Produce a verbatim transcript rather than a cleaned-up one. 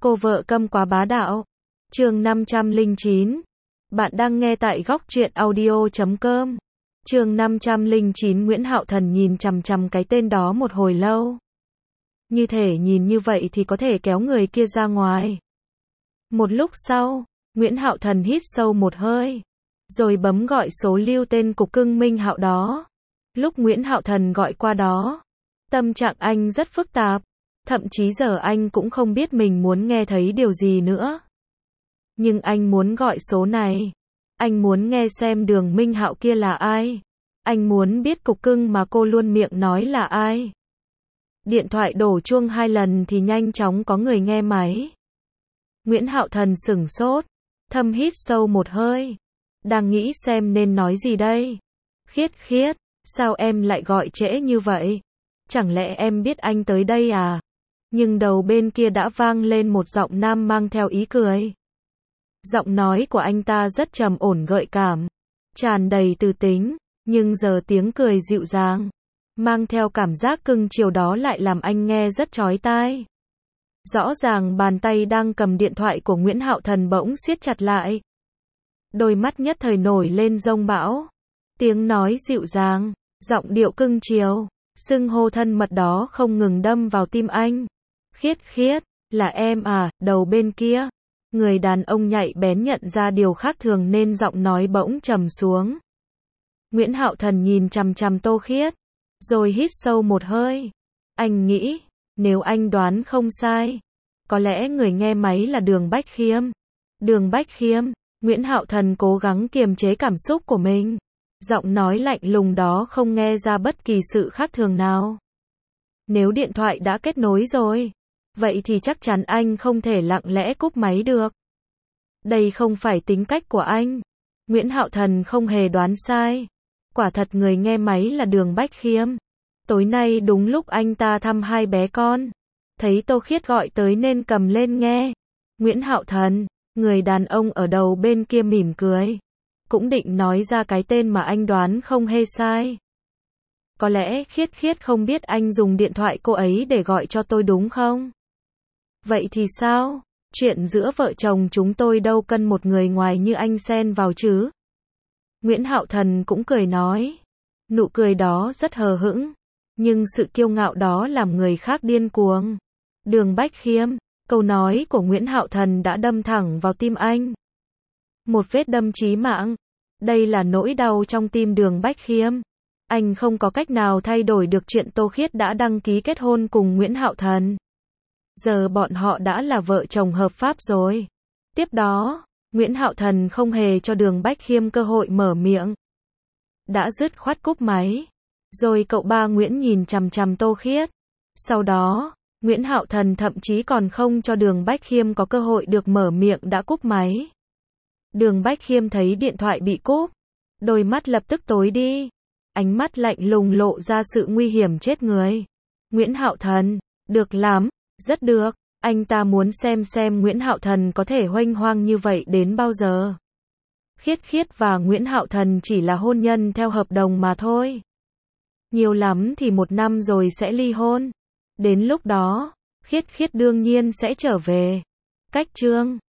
Cô vợ câm quá bá đạo. Chương năm trăm lẻ chín. Bạn đang nghe tại góc truyện audio chấm com. Chương năm trăm lẻ chín. Nguyễn Hạo Thần nhìn chằm chằm cái tên đó một hồi lâu. Như thể nhìn như vậy thì có thể kéo người kia ra ngoài. Một lúc sau, Nguyễn Hạo Thần hít sâu một hơi, rồi bấm gọi số lưu tên cục cưng Minh Hạo đó. Lúc Nguyễn Hạo Thần gọi qua đó, tâm trạng anh rất phức tạp, thậm chí giờ anh cũng không biết mình muốn nghe thấy điều gì nữa. Nhưng anh muốn gọi số này. Anh muốn nghe xem Đường Minh Hạo kia là ai. Anh muốn biết cục cưng mà cô luôn miệng nói là ai. Điện thoại đổ chuông hai lần thì nhanh chóng có người nghe máy. Nguyễn Hạo Thần sửng sốt, thầm hít sâu một hơi, đang nghĩ xem nên nói gì đây. Khiết Khiết, sao em lại gọi trễ như vậy? Chẳng lẽ em biết anh tới đây à? Nhưng đầu bên kia đã vang lên một giọng nam mang theo ý cười. Giọng nói của anh ta rất trầm ổn gợi cảm, tràn đầy từ tính, nhưng giờ tiếng cười dịu dàng, mang theo cảm giác cưng chiều đó lại làm anh nghe rất chói tai. Rõ ràng bàn tay đang cầm điện thoại của Nguyễn Hạo Thần bỗng siết chặt lại. Đôi mắt nhất thời nổi lên giông bão. Tiếng nói dịu dàng, giọng điệu cưng chiều, xưng hô thân mật đó không ngừng đâm vào tim anh. Khiết Khiết, là em à? Đầu bên kia, người đàn ông nhạy bén nhận ra điều khác thường nên giọng nói bỗng trầm xuống. Nguyễn Hạo Thần nhìn chằm chằm Tô Khiết, rồi hít sâu một hơi. Anh nghĩ, nếu anh đoán không sai, có lẽ người nghe máy là Đường Bách Khiêm. Đường Bách Khiêm. Nguyễn Hạo Thần cố gắng kiềm chế cảm xúc của mình. Giọng nói lạnh lùng đó không nghe ra bất kỳ sự khác thường nào. Nếu điện thoại đã kết nối rồi, vậy thì chắc chắn anh không thể lặng lẽ cúp máy được. Đây không phải tính cách của anh. Nguyễn Hạo Thần không hề đoán sai. Quả thật người nghe máy là Đường Bách Khiêm. Tối nay đúng lúc anh ta thăm hai bé con, thấy Tô Khiết gọi tới nên cầm lên nghe. Nguyễn Hạo Thần, người đàn ông ở đầu bên kia mỉm cười, cũng định nói ra cái tên mà anh đoán không hề sai. Có lẽ Khiết Khiết không biết anh dùng điện thoại cô ấy để gọi cho tôi đúng không? Vậy thì sao? Chuyện giữa vợ chồng chúng tôi đâu cần một người ngoài như anh xen vào chứ? Nguyễn Hạo Thần cũng cười nói. Nụ cười đó rất hờ hững, nhưng sự kiêu ngạo đó làm người khác điên cuồng. Đường Bách Khiêm, câu nói của Nguyễn Hạo Thần đã đâm thẳng vào tim anh. Một vết đâm chí mạng. Đây là nỗi đau trong tim Đường Bách Khiêm. Anh không có cách nào thay đổi được chuyện Tô Khiết đã đăng ký kết hôn cùng Nguyễn Hạo Thần. Giờ bọn họ đã là vợ chồng hợp pháp rồi. Tiếp đó, Nguyễn Hạo Thần không hề cho Đường Bách Khiêm cơ hội mở miệng. Đã dứt khoát cúp máy. Rồi cậu ba Nguyễn nhìn chằm chằm Tô Khiết. Sau đó, Nguyễn Hạo Thần thậm chí còn không cho Đường Bách Khiêm có cơ hội được mở miệng đã cúp máy. Đường Bách Khiêm thấy điện thoại bị cúp, đôi mắt lập tức tối đi. Ánh mắt lạnh lùng lộ ra sự nguy hiểm chết người. Nguyễn Hạo Thần, được lắm, rất được. Anh ta muốn xem xem Nguyễn Hạo Thần có thể huênh hoang như vậy đến bao giờ. Khiết Khiết và Nguyễn Hạo Thần chỉ là hôn nhân theo hợp đồng mà thôi. Nhiều lắm thì một năm rồi sẽ ly hôn. Đến lúc đó, Khiết Khiết đương nhiên sẽ trở về. Cách chương